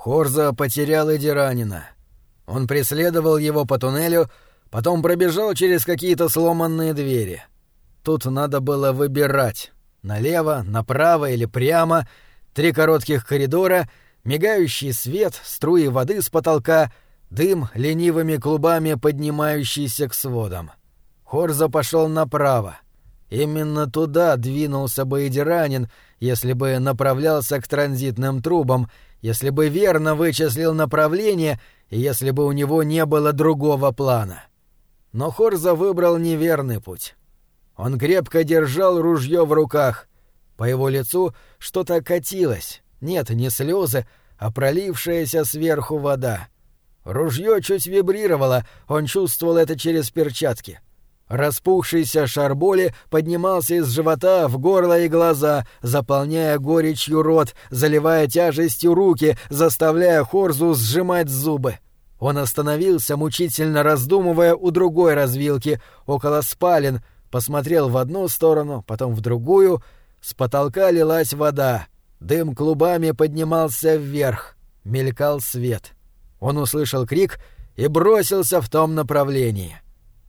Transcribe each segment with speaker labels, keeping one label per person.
Speaker 1: Хорза потерял Эдиранина. Он преследовал его по туннелю, потом пробежал через какие-то сломанные двери. Тут надо было выбирать — налево, направо или прямо, 3 коротких коридора, мигающий свет, струи воды с потолка, дым ленивыми клубами, поднимающийся к сводам. Хорза пошел направо. Именно туда двинулся бы Эдиранин, если бы направлялся к транзитным трубам, если бы верно вычислил направление и если бы у него не было другого плана. Но Хорза выбрал неверный путь. Он крепко держал ружье в руках. По его лицу что-то катилось. Нет, не слезы, а пролившаяся сверху вода. Ружье чуть вибрировало, он чувствовал это через перчатки. Распухшийся шар боли поднимался из живота в горло и глаза, заполняя горечью рот, заливая тяжестью руки, заставляя Хорзу сжимать зубы. Он остановился, мучительно раздумывая у другой развилки, около спален, посмотрел в одну сторону, потом в другую. С потолка лилась вода, дым клубами поднимался вверх, мелькал свет. Он услышал крик и бросился в том направлении.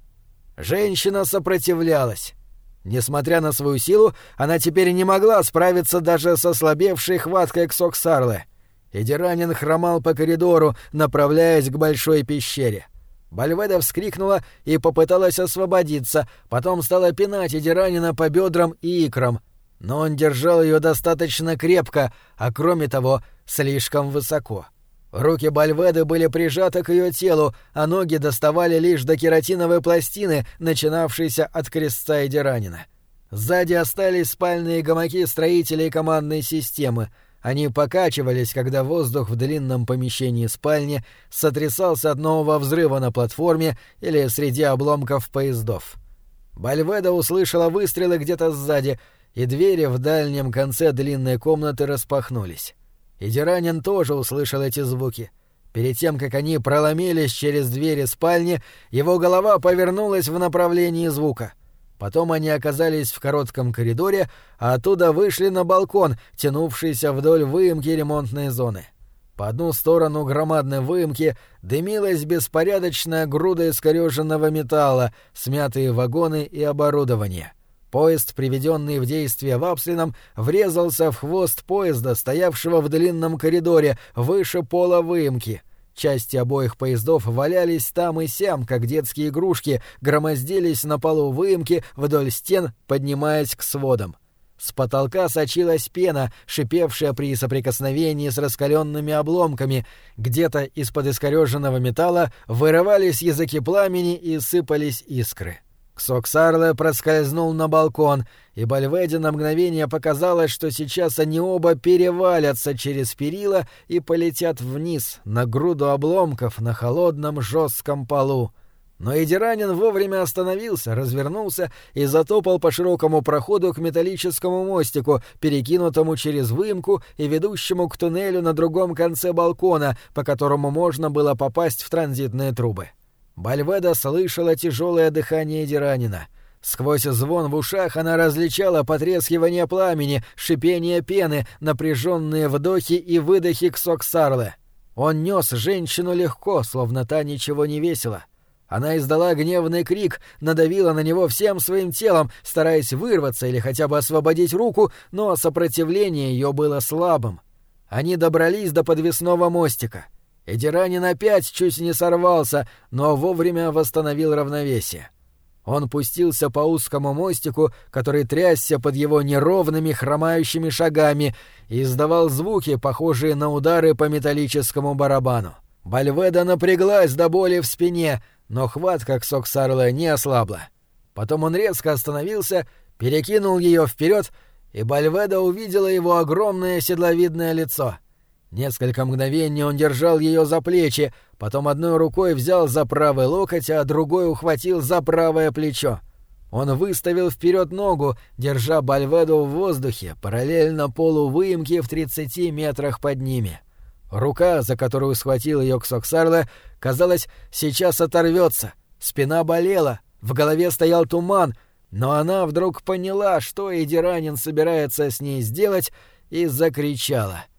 Speaker 1: Женщина сопротивлялась. Несмотря на свою силу, она теперь не могла справиться даже с ослабевшей хваткой Ксоксарлы. Эдиранин хромал по коридору, направляясь к большой пещере. Бальведа вскрикнула и попыталась освободиться, потом стала пинать Эдиранина по бедрам и икрам. Но он держал ее достаточно крепко, а кроме того, слишком высоко. Руки Бальведы были прижаты к ее телу, а ноги доставали лишь до кератиновой пластины, начинавшейся от крестца Эдиранина. Сзади остались спальные гамаки строителей командной системы. Они покачивались, когда воздух в длинном помещении спальни сотрясался от нового взрыва на платформе или среди обломков поездов. Бальведа услышала выстрелы где-то сзади, и двери в дальнем конце длинной комнаты распахнулись. Эдиранин тоже услышал эти звуки. Перед тем, как они проломились через двери спальни, его голова повернулась в направлении звука. Потом они оказались в коротком коридоре, а оттуда вышли на балкон, тянувшийся вдоль выемки ремонтной зоны. По одну сторону громадной выемки дымилась беспорядочная груда искорёженного металла, смятые вагоны и оборудование. Поезд, приведенный в действие Вапслином, врезался в хвост поезда, стоявшего в длинном коридоре, выше пола выемки. Части обоих поездов валялись там и сям, как детские игрушки, громоздились на полу выемки вдоль стен, поднимаясь к сводам. С потолка сочилась пена, шипевшая при соприкосновении с раскаленными обломками. Где-то из-под искореженного металла вырывались языки пламени и сыпались искры. Ксоксарле проскользнул на балкон, и Бальведе на мгновение показалось, что сейчас они оба перевалятся через перила и полетят вниз, на груду обломков на холодном жестком полу. Но Эдиранин вовремя остановился, развернулся и затопал по широкому проходу к металлическому мостику, перекинутому через выемку и ведущему к туннелю на другом конце балкона, по которому можно было попасть в транзитные трубы. Бальведа слышала тяжелое дыхание Эдиранина. Сквозь звон в ушах она различала потрескивание пламени, шипение пены, напряженные вдохи и выдохи Ксоксарле. Он нес женщину легко, словно та ничего не весила. Она издала гневный крик, надавила на него всем своим телом, стараясь вырваться или хотя бы освободить руку, но сопротивление ее было слабым. Они добрались до подвесного мостика. Эдиранин опять чуть не сорвался, но вовремя восстановил равновесие. Он пустился по узкому мостику, который трясся под его неровными хромающими шагами, и издавал звуки, похожие на удары по металлическому барабану. Бальведа напряглась до боли в спине, но хватка Ксоксарле не ослабла. Потом он резко остановился, перекинул ее вперед, и Бальведа увидела его огромное седловидное лицо. Несколько мгновений он держал ее за плечи, потом одной рукой взял за правый локоть, а другой ухватил за правое плечо. Он выставил вперед ногу, держа Бальведу в воздухе, параллельно полу выемки в 30 метрах под ними. Рука, за которую схватил ее Ксоксарле, казалось, сейчас оторвется. Спина болела, в голове стоял туман, но она вдруг поняла, что Эдиранин собирается с ней сделать, и закричала.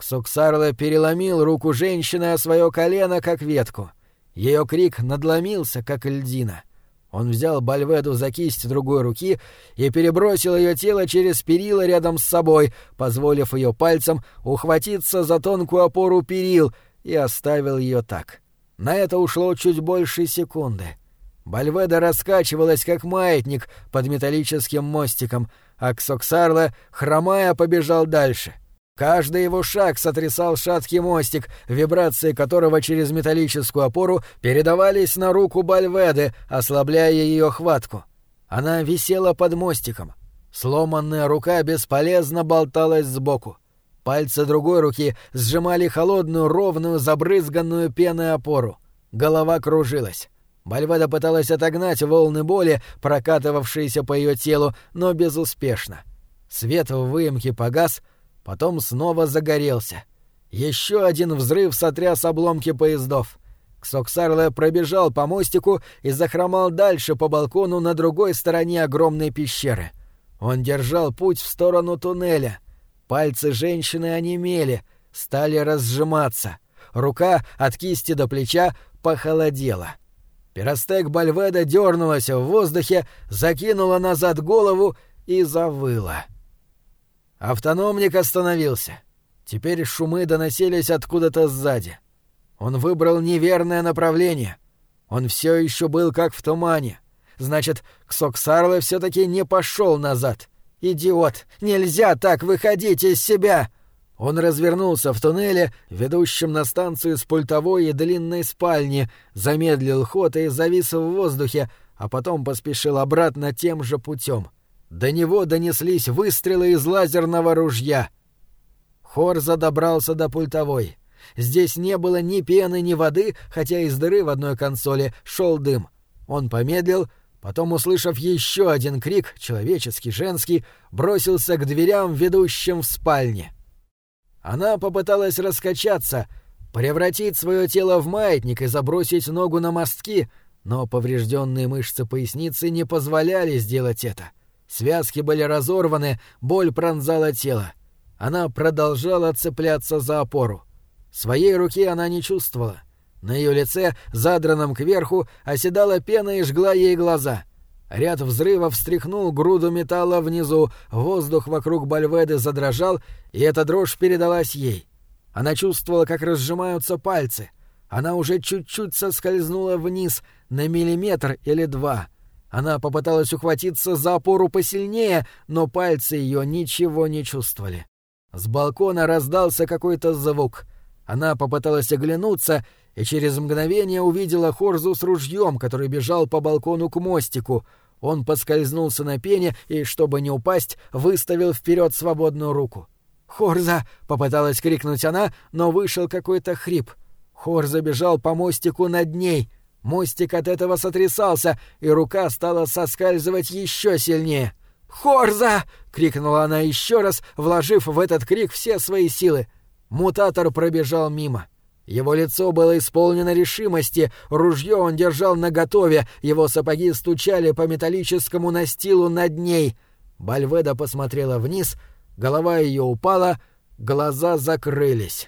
Speaker 1: Ксоксарло переломил руку женщины о свое колено, как ветку. Ее крик надломился, как льдина. Он взял Бальведу за кисть другой руки и перебросил ее тело через перила рядом с собой, позволив ее пальцам ухватиться за тонкую опору перил, и оставил ее так. На это ушло чуть больше секунды. Бальведа раскачивалась, как маятник, под металлическим мостиком, а Ксоксарло, хромая, побежал дальше. Каждый его шаг сотрясал шаткий мостик, вибрации которого через металлическую опору передавались на руку Бальведы, ослабляя ее хватку. Она висела под мостиком. Сломанная рука бесполезно болталась сбоку. Пальцы другой руки сжимали холодную, ровную, забрызганную пеной опору. Голова кружилась. Бальведа пыталась отогнать волны боли, прокатывавшиеся по ее телу, но безуспешно. Свет в выемке погас, потом снова загорелся. Еще один взрыв сотряс обломки поездов. Ксоксарло пробежал по мостику и захромал дальше по балкону на другой стороне огромной пещеры. Он держал путь в сторону туннеля. Пальцы женщины онемели, стали разжиматься. Рука от кисти до плеча похолодела. Пиростек Бальведа дернулась в воздухе, закинула назад голову и завыла. Автономник остановился. Теперь шумы доносились откуда-то сзади. Он выбрал неверное направление. Он все еще был как в тумане. Значит, Ксоксарло все-таки не пошел назад. «Идиот! Нельзя так выходить из себя!» Он развернулся в туннеле, ведущем на станцию с пультовой и длинной спальни, замедлил ход и завис в воздухе, а потом поспешил обратно тем же путем. До него донеслись выстрелы из лазерного ружья. Хорза добрался до пультовой. Здесь не было ни пены, ни воды, хотя из дыры в одной консоли шел дым. Он помедлил, потом, услышав еще один крик, человеческий, женский, бросился к дверям, ведущим в спальне. Она попыталась раскачаться, превратить свое тело в маятник и забросить ногу на мостки, но поврежденные мышцы поясницы не позволяли сделать это. Связки были разорваны, боль пронзала тело. Она продолжала цепляться за опору. Своей руки она не чувствовала. На ее лице, задранном кверху, оседала пена и жгла ей глаза. Ряд взрывов встряхнул груду металла внизу, воздух вокруг Бальведы задрожал, и эта дрожь передалась ей. Она чувствовала, как разжимаются пальцы. Она уже чуть-чуть соскользнула вниз, на миллиметр или два. Она попыталась ухватиться за опору посильнее, но пальцы ее ничего не чувствовали. С балкона раздался какой-то звук. Она попыталась оглянуться и через мгновение увидела Хорзу с ружьем, который бежал по балкону к мостику. Он поскользнулся на пене и, чтобы не упасть, выставил вперед свободную руку. «Хорза!» — попыталась крикнуть она, но вышел какой-то хрип. Хорза бежал по мостику над ней. Мостик от этого сотрясался, и рука стала соскальзывать еще сильнее. «Хорза!» — крикнула она еще раз, вложив в этот крик все свои силы. Мутатор пробежал мимо. Его лицо было исполнено решимости, ружье он держал наготове, его сапоги стучали по металлическому настилу над ней. Бальведа посмотрела вниз, голова ее упала, глаза закрылись.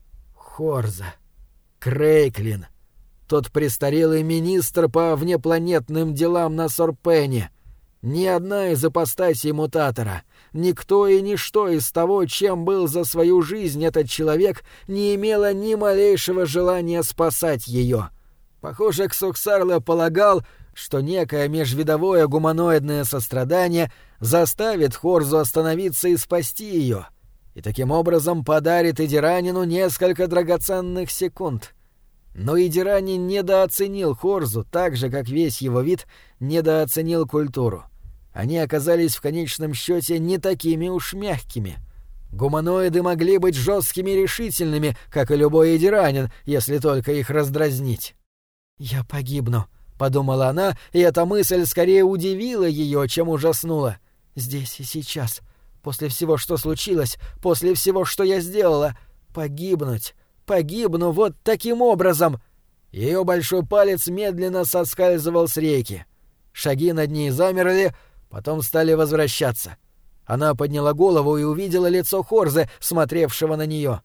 Speaker 1: Хорза. Крейклин. Тот престарелый министр по внепланетным делам на Сорпене. Ни одна из ипостасей мутатора, никто и ничто из того, чем был за свою жизнь этот человек, не имело ни малейшего желания спасать ее. Похоже, Ксоксарло полагал, что некое межвидовое гуманоидное сострадание заставит Хорзу остановиться и спасти ее, и таким образом подарит Идиранину несколько драгоценных секунд. Но Идиранин недооценил Хорзу так же, как весь его вид недооценил культуру. Они оказались в конечном счете не такими уж мягкими. Гуманоиды могли быть жесткими и решительными, как и любой Идиранин, если только их раздразнить. «Я погибну», — подумала она, и эта мысль скорее удивила ее, чем ужаснула. «Здесь и сейчас, после всего, что случилось, после всего, что я сделала, погибнуть. Погибну вот таким образом!» Ее большой палец медленно соскальзывал с рейки. Шаги над ней замерли, потом стали возвращаться. Она подняла голову и увидела лицо Хорзы, смотревшего на нее.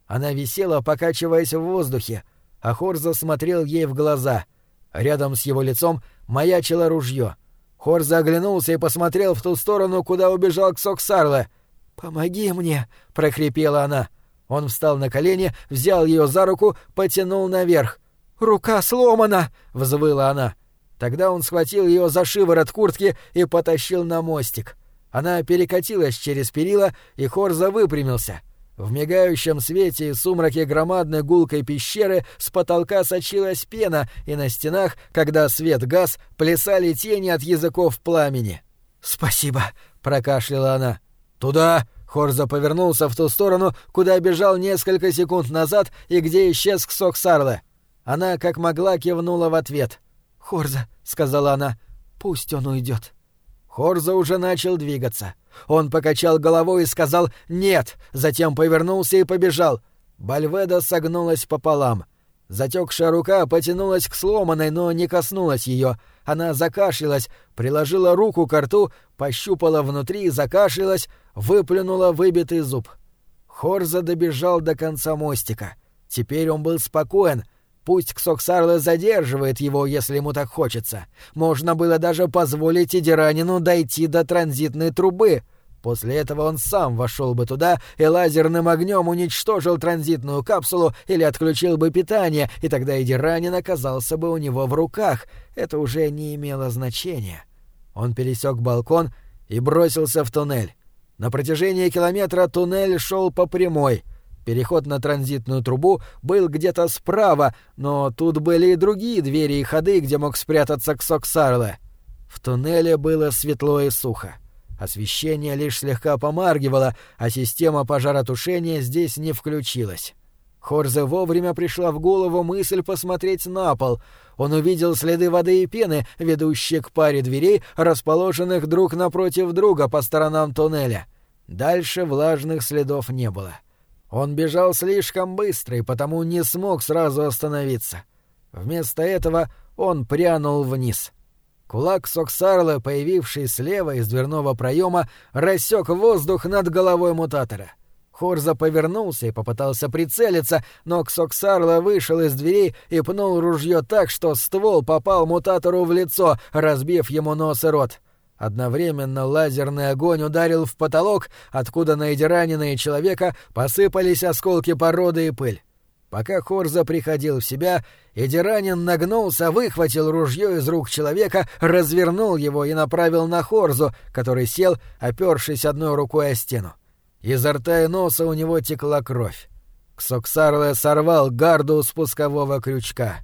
Speaker 1: Она висела, покачиваясь в воздухе, а Хорза смотрел ей в глаза. Рядом с его лицом маячило ружье. Хорза оглянулся и посмотрел в ту сторону, куда убежал Ксоксарле. «Помоги мне!» — прохрипела она. Он встал на колени, взял ее за руку, потянул наверх. «Рука сломана!» — взвыла она. Тогда он схватил ее за шиворот куртки и потащил на мостик. Она перекатилась через перила, и Хорза выпрямился. В мигающем свете и сумраке громадной гулкой пещеры с потолка сочилась пена, и на стенах, когда свет гас, плясали тени от языков пламени. «Спасибо!» — прокашляла она. «Туда!» — Хорза повернулся в ту сторону, куда бежал несколько секунд назад и где исчез Ксоксарле. Она как могла кивнула в ответ. «Хорза», — сказала она, — «пусть он уйдет». Хорза уже начал двигаться. Он покачал головой и сказал «нет», затем повернулся и побежал. Бальведа согнулась пополам. Затекшая рука потянулась к сломанной, но не коснулась ее. Она закашлялась, приложила руку ко рту, пощупала внутри, закашлялась, выплюнула выбитый зуб. Хорза добежал до конца мостика. Теперь он был спокоен. Пусть Ксоксарле задерживает его, если ему так хочется. Можно было даже позволить Идиранину дойти до транзитной трубы. После этого он сам вошел бы туда и лазерным огнем уничтожил транзитную капсулу или отключил бы питание, и тогда Идиранин оказался бы у него в руках. Это уже не имело значения. Он пересек балкон и бросился в туннель. На протяжении километра туннель шел по прямой. Переход на транзитную трубу был где-то справа, но тут были и другие двери и ходы, где мог спрятаться Ксоксарле. В туннеле было светло и сухо. Освещение лишь слегка помаргивало, а система пожаротушения здесь не включилась. Хорзе вовремя пришла в голову мысль посмотреть на пол. Он увидел следы воды и пены, ведущие к паре дверей, расположенных друг напротив друга по сторонам туннеля. Дальше влажных следов не было. Он бежал слишком быстро и потому не смог сразу остановиться. Вместо этого он прянул вниз. Кулак Ксоксарле, появивший слева из дверного проема, рассек воздух над головой мутатора. Хорза повернулся и попытался прицелиться, но Ксоксарле вышел из дверей и пнул ружье так, что ствол попал мутатору в лицо, разбив ему нос и рот. Одновременно лазерный огонь ударил в потолок, откуда на Идиранина и человека посыпались осколки породы и пыль. Пока Хорза приходил в себя, Идиранин нагнулся, выхватил ружье из рук человека, развернул его и направил на Хорзу, который сел, опёршись одной рукой о стену. Изо рта и носа у него текла кровь. Ксоксарле сорвал гарду спускового крючка.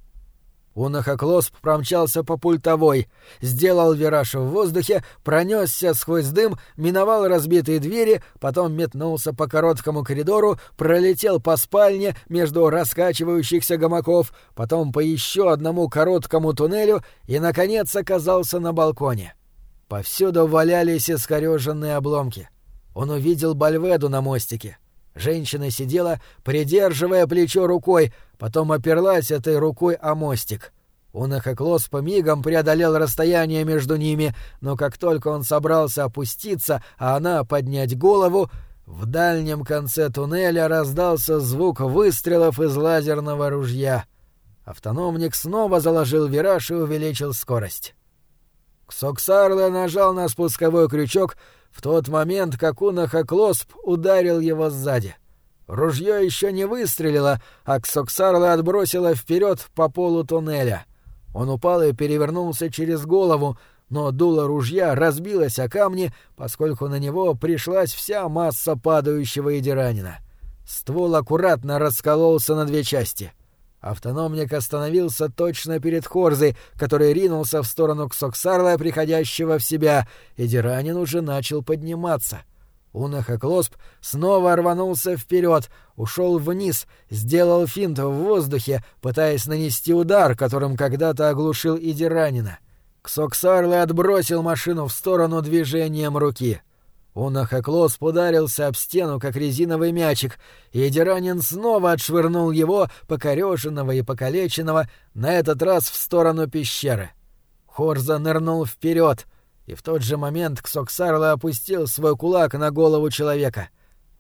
Speaker 1: Унахоклосп промчался по пультовой, сделал вираж в воздухе, пронесся сквозь дым, миновал разбитые двери, потом метнулся по короткому коридору, пролетел по спальне между раскачивающихся гамаков, потом по еще одному короткому туннелю и, наконец, оказался на балконе. Повсюду валялись искорёженные обломки. Он увидел Бальведу на мостике. Женщина сидела, придерживая плечо рукой, потом оперлась этой рукой о мостик. Унахоклосп мигом преодолел расстояние между ними, но как только он собрался опуститься, а она поднять голову, в дальнем конце туннеля раздался звук выстрелов из лазерного ружья. Автономник снова заложил вираж и увеличил скорость. Ксоксарле нажал на спусковой крючок в тот момент, как Унахоклосп ударил его сзади. Ружье еще не выстрелило, а Ксоксарле отбросило вперед по полу туннеля. Он упал и перевернулся через голову, но дуло ружья разбилось о камни, поскольку на него пришлась вся масса падающего Идиранина. Ствол аккуратно раскололся на две части. Автономник остановился точно перед Хорзой, который ринулся в сторону Ксоксарле, приходящего в себя. Идиранин уже начал подниматься. Унахоклосп снова рванулся вперед, ушел вниз, сделал финт в воздухе, пытаясь нанести удар, которым когда-то оглушил Идиранина. Ксоксарле отбросил машину в сторону движением руки. Унахоклосп ударился об стену, как резиновый мячик, и Идиранин снова отшвырнул его, покореженного и покалеченного, на этот раз в сторону пещеры. Хорза нырнул вперед, и в тот же момент Ксоксарле опустил свой кулак на голову человека.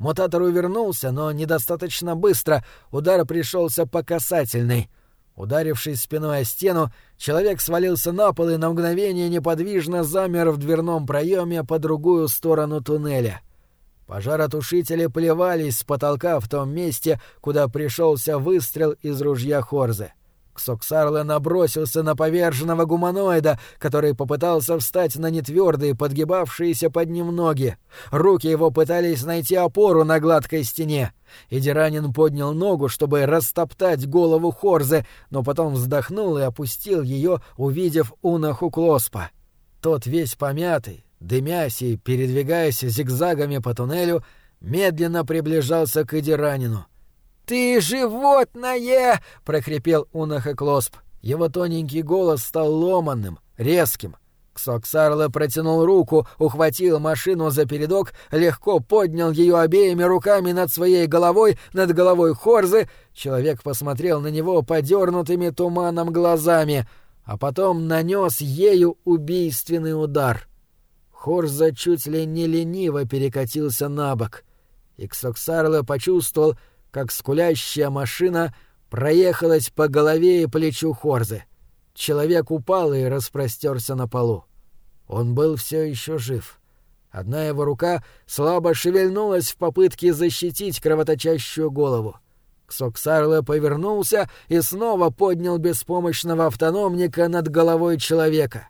Speaker 1: Мутатор увернулся, но недостаточно быстро, удар пришелся по касательной. Ударившись спиной о стену, человек свалился на пол и на мгновение неподвижно замер в дверном проеме по другую сторону туннеля. Пожаротушители плевались с потолка в том месте, куда пришелся выстрел из ружья Хорзы. Ксоксарле набросился на поверженного гуманоида, который попытался встать на нетвердые, подгибавшиеся под ним ноги. Руки его пытались найти опору на гладкой стене. Идиранин поднял ногу, чтобы растоптать голову Хорзы, но потом вздохнул и опустил ее, увидев Унаху Клоспа. Тот весь помятый, дымясь и передвигаясь зигзагами по туннелю, медленно приближался к Идиранину. «Ты животное!» — прохрипел Унаха Клосп. Его тоненький голос стал ломанным, резким. Ксоксарле протянул руку, ухватил машину за передок, легко поднял ее обеими руками над своей головой, над головой Хорзы. Человек посмотрел на него подернутыми туманом глазами, а потом нанес ею убийственный удар. Хорза чуть ли не лениво перекатился на бок, и Ксоксарле почувствовал, как скулящая машина проехалась по голове и плечу Хорзы. Человек упал и распростерся на полу. Он был все еще жив. Одна его рука слабо шевельнулась в попытке защитить кровоточащую голову. Ксоксарле повернулся и снова поднял беспомощного автономника над головой человека.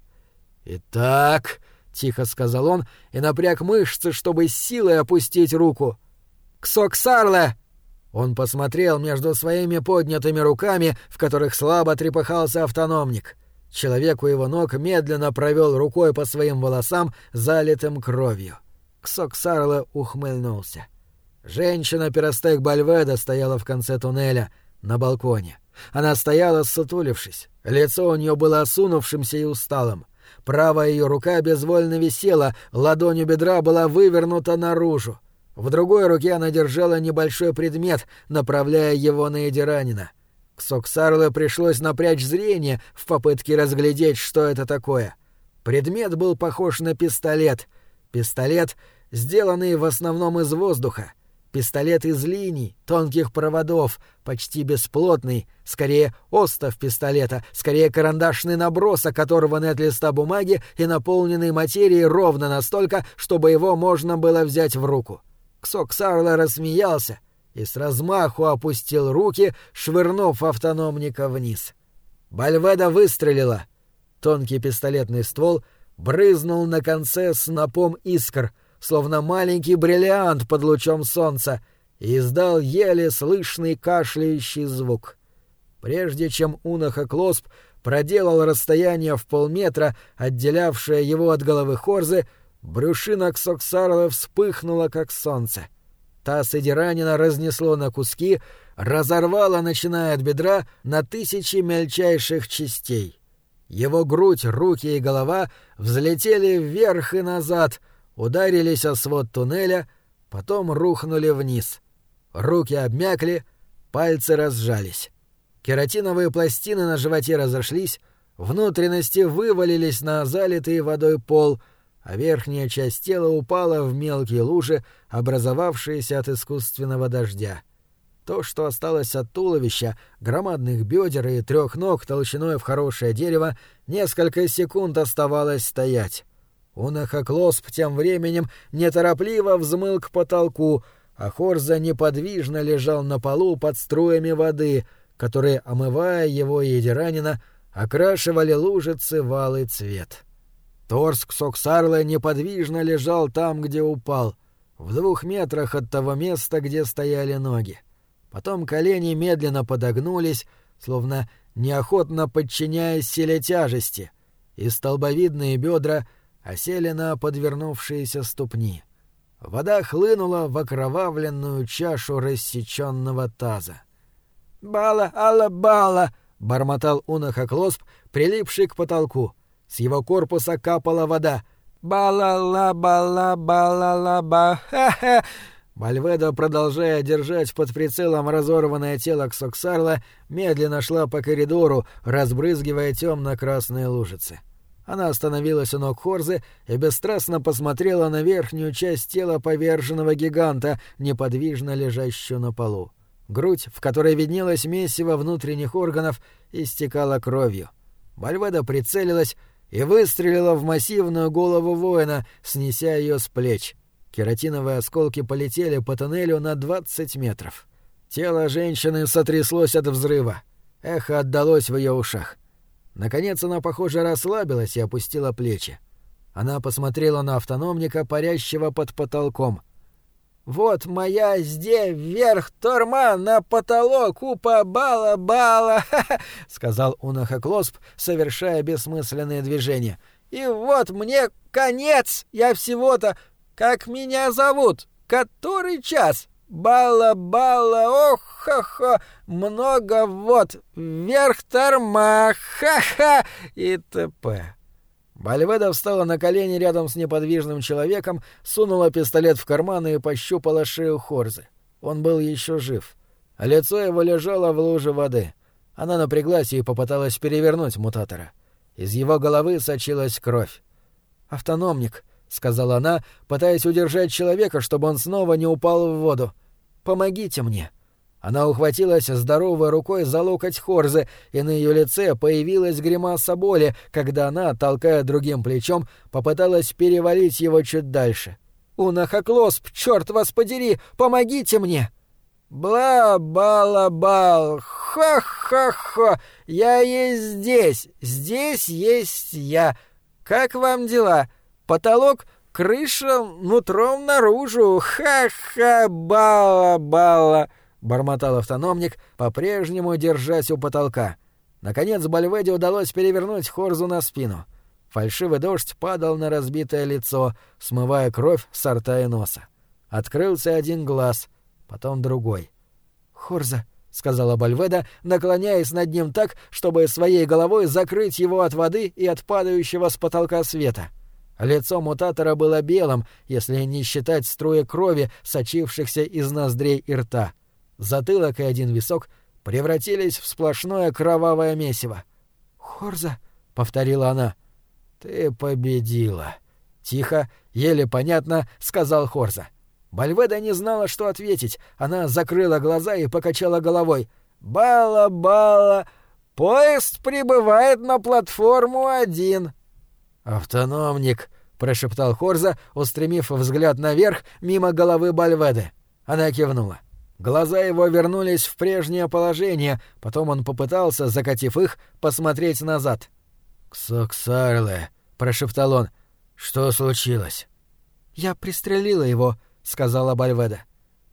Speaker 1: «Итак», — тихо сказал он и напряг мышцы, чтобы с силой опустить руку. «Ксоксарле!» Он посмотрел между своими поднятыми руками, в которых слабо трепыхался автономник. Человек у его ног медленно провел рукой по своим волосам, залитым кровью. Ксоксарле ухмыльнулся. Женщина Пиростек Бальведа стояла в конце туннеля, на балконе. Она стояла, ссутулившись. Лицо у нее было осунувшимся и усталым. Правая ее рука безвольно висела, ладонь у бедра была вывернута наружу. В другой руке она держала небольшой предмет, направляя его на Идиранина. Ксоксарле пришлось напрячь зрение в попытке разглядеть, что это такое. Предмет был похож на пистолет. Пистолет, сделанный в основном из воздуха. Пистолет из линий, тонких проводов, почти бесплотный, скорее остов пистолета, скорее карандашный набросок, оторванный от листа бумаги и наполненный материей ровно настолько, чтобы его можно было взять в руку. Ксоксарле рассмеялся и с размаху опустил руки, швырнув автономника вниз. Бальведа выстрелила. Тонкий пистолетный ствол брызнул на конце снопом искр, словно маленький бриллиант под лучом солнца, и издал еле слышный кашляющий звук. Прежде чем Унаха Клосп проделал расстояние в полметра, отделявшее его от головы Хорзы, брюшина Ксоксарле вспыхнула, как солнце. Таз Идиранина разнесло на куски, разорвало, начиная от бедра, на тысячи мельчайших частей. Его грудь, руки и голова взлетели вверх и назад, ударились о свод туннеля, потом рухнули вниз. Руки обмякли, пальцы разжались. Кератиновые пластины на животе разошлись, внутренности вывалились на залитый водой пол, а верхняя часть тела упала в мелкие лужи, образовавшиеся от искусственного дождя. То, что осталось от туловища, громадных бедер и 3 ног толщиной в хорошее дерево, несколько секунд оставалось стоять. Унаха Клосп тем временем неторопливо взмыл к потолку, а Хорза неподвижно лежал на полу под струями воды, которые, омывая его и Идиранина, окрашивали лужицы в алый цвет. Торс Ксоксарле неподвижно лежал там, где упал, в 2 метрах от того места, где стояли ноги. Потом колени медленно подогнулись, словно неохотно подчиняясь силе тяжести, и столбовидные бедра осели на подвернувшиеся ступни. Вода хлынула в окровавленную чашу рассеченного таза. «Бала, алла, бала!» — бормотал Унаха Клосп, прилипший к потолку. С его корпуса капала вода. «Бала-ла-бала-бала-ла-ба! Ха-ха!» Бальведа, продолжая держать под прицелом разорванное тело Ксоксарле, медленно шла по коридору, разбрызгивая темно-красные лужицы. Она остановилась у ног Хорзы и бесстрастно посмотрела на верхнюю часть тела поверженного гиганта, неподвижно лежащую на полу. Грудь, в которой виднелось месиво внутренних органов, истекала кровью. Бальведа прицелилась и выстрелила в массивную голову воина, снеся ее с плеч. Кератиновые осколки полетели по тоннелю на 20 метров. Тело женщины сотряслось от взрыва. Эхо отдалось в ее ушах. Наконец она, похоже, расслабилась и опустила плечи. Она посмотрела на автономника, парящего под потолком. «Вот моя здесь вверх торма на потолок упа бала-бала!» — сказал Унахоклосп, совершая бессмысленные движения. «И вот мне конец! Я всего-то... Как меня зовут? Который час? Бала-бала, ох-хо-хо! Много вот! Вверх торма! Ха-ха!» и т.п. Бальведа встала на колени рядом с неподвижным человеком, сунула пистолет в карман и пощупала шею Хорзы. Он был еще жив. А лицо его лежало в луже воды. Она напряглась и попыталась перевернуть мутатора. Из его головы сочилась кровь. «Автономник», — сказала она, пытаясь удержать человека, чтобы он снова не упал в воду. «Помогите мне». Она ухватилась здоровой рукой за локоть Хорзы, и на ее лице появилась гримаса боли, когда она, толкая другим плечом, попыталась перевалить его чуть дальше. «Унахоклосп, черт вас подери, помогите мне!» «Бла-бала-бал, хо-хо-хо, я есть здесь, здесь есть я. Как вам дела? Потолок, крыша, нутром наружу, ха-ха, бала-бала!» — бормотал автономник, по-прежнему держась у потолка. Наконец Бальведе удалось перевернуть Хорзу на спину. Фальшивый дождь падал на разбитое лицо, смывая кровь с рта и носа. Открылся один глаз, потом другой. «Хорза», — сказала Бальведа, наклоняясь над ним так, чтобы своей головой закрыть его от воды и от падающего с потолка света. Лицо мутатора было белым, если не считать струи крови, сочившихся из ноздрей и рта. Затылок и один висок превратились в сплошное кровавое месиво. «Хорза», — повторила она. «Ты победила», — тихо, еле понятно сказал Хорза. Бальведа не знала, что ответить. Она закрыла глаза и покачала головой. «Бала-бала! Поезд прибывает на платформу 1». «Автономник», — прошептал Хорза, устремив взгляд наверх мимо головы Бальведы. Она кивнула. Глаза его вернулись в прежнее положение, потом он попытался, закатив их, посмотреть назад. «Ксоксарле», — прошептал он, — «что случилось?» «Я пристрелила его», — сказала Бальведа.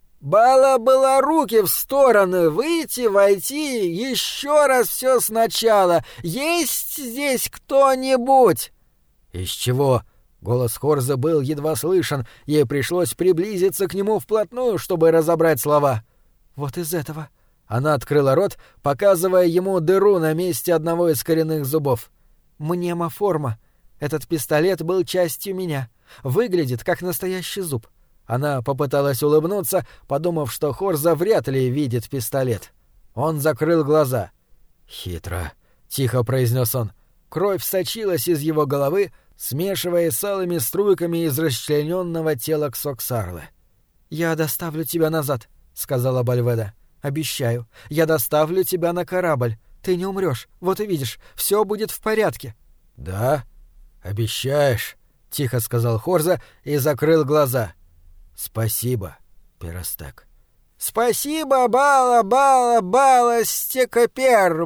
Speaker 1: «Бала была руки в стороны, выйти, войти, еще раз все сначала. Есть здесь кто-нибудь?» «Из чего?» Голос Хорза был едва слышен, ей пришлось приблизиться к нему вплотную, чтобы разобрать слова. «Вот из этого». Она открыла рот, показывая ему дыру на месте одного из коренных зубов. «Мнемоформа. Этот пистолет был частью меня. Выглядит, как настоящий зуб». Она попыталась улыбнуться, подумав, что Хорза вряд ли видит пистолет. Он закрыл глаза. «Хитро», — тихо произнес он. Кровь сочилась из его головы, смешиваясь с алыми струйками из расчлененного тела Ксоксарлы. «Я доставлю тебя назад», — сказала Бальведа. «Обещаю, я доставлю тебя на корабль. Ты не умрешь, вот и видишь, все будет в порядке». «Да? Обещаешь?» — тихо сказал Хорза и закрыл глаза. «Спасибо, Перостек». «Спасибо, бала-бала-бала, стекопер,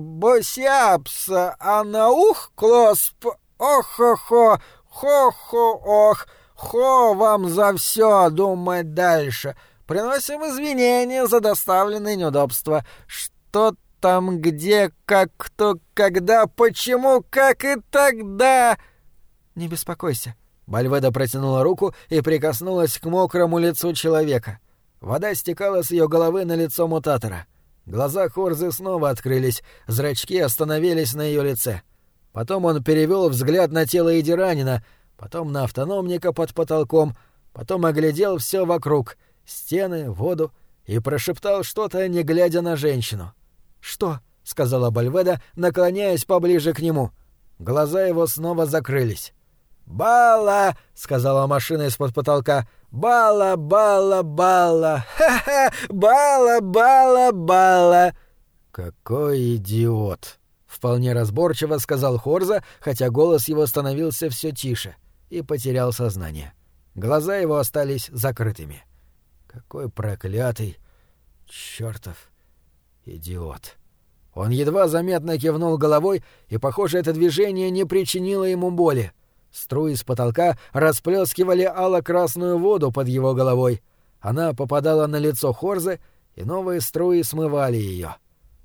Speaker 1: босиапса, анаух, клосп, ох-хо-хо, хо-хо-ох, хо вам за все думать дальше. Приносим извинения за доставленные неудобства. Что там, где, как, кто, когда, почему, как и тогда...» «Не беспокойся». Бальведа протянула руку и прикоснулась к мокрому лицу человека. Вода стекала с ее головы на лицо мутатора. Глаза Хорзы снова открылись, зрачки остановились на ее лице. Потом он перевел взгляд на тело Идиранина, потом на автономника под потолком, потом оглядел все вокруг — стены, воду — и прошептал что-то, не глядя на женщину. «Что?» — сказала Бальведа, наклоняясь поближе к нему. Глаза его снова закрылись. «Бала!» — сказала машина из-под потолка. «Бала, бала, бала! Ха-ха! Бала, бала, бала!» «Какой идиот!» — вполне разборчиво сказал Хорза, хотя голос его становился все тише, и потерял сознание. Глаза его остались закрытыми. «Какой проклятый, чёртов идиот!» Он едва заметно кивнул головой, и, похоже, это движение не причинило ему боли. Струи с потолка расплескивали ало-красную воду под его головой. Она попадала на лицо Хорзы, и новые струи смывали ее.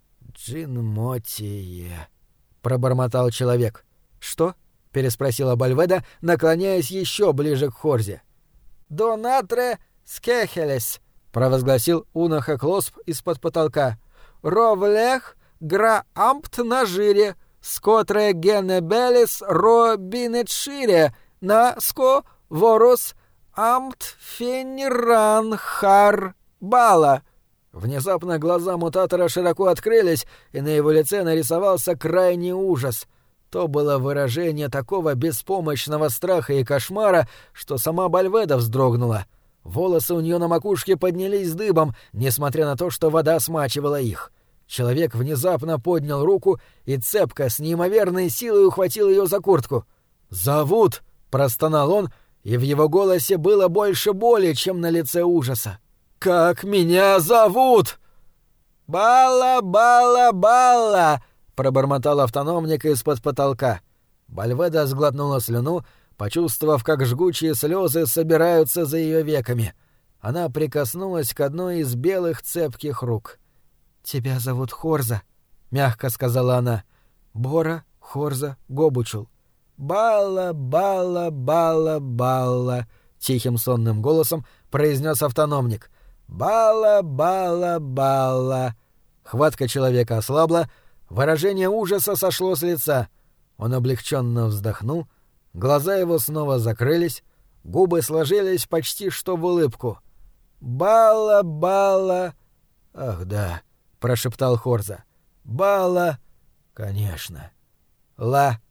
Speaker 1: «Джинмотие», — пробормотал человек. «Что?» — переспросила Бальведа, наклоняясь еще ближе к Хорзе. «Донатре скехелес», — провозгласил Унаха Клосп из-под потолка. «Ровлех граампт на жире, скотре генебелис робинетшире, наско ворос ампт фениран хар бала». Внезапно глаза мутатора широко открылись, и на его лице нарисовался крайний ужас. То было выражение такого беспомощного страха и кошмара, что сама Бальведа вздрогнула. Волосы у нее на макушке поднялись дыбом, несмотря на то, что вода смачивала их. Человек внезапно поднял руку и цепко, с неимоверной силой ухватил ее за куртку. «Зовут!» — простонал он, и в его голосе было больше боли, чем на лице ужаса. «Как меня зовут?» «Бала, бала, бала!» — пробормотал автономник из-под потолка. Бальведа сглотнула слюну, почувствовав, как жгучие слезы собираются за ее веками. Она прикоснулась к одной из белых цепких рук. «Тебя зовут Хорза», — мягко сказала она. «Бора, Хорза, Гобучул». «Бала, бала, бала, бала», — тихим сонным голосом произнес автономник. «Бала, бала, бала». Хватка человека ослабла, выражение ужаса сошло с лица. Он облегченно вздохнул, глаза его снова закрылись, губы сложились почти что в улыбку. «Бала, бала...» «Ах да», — прошептал Хорза. «Бала...» «Конечно». «Ла...»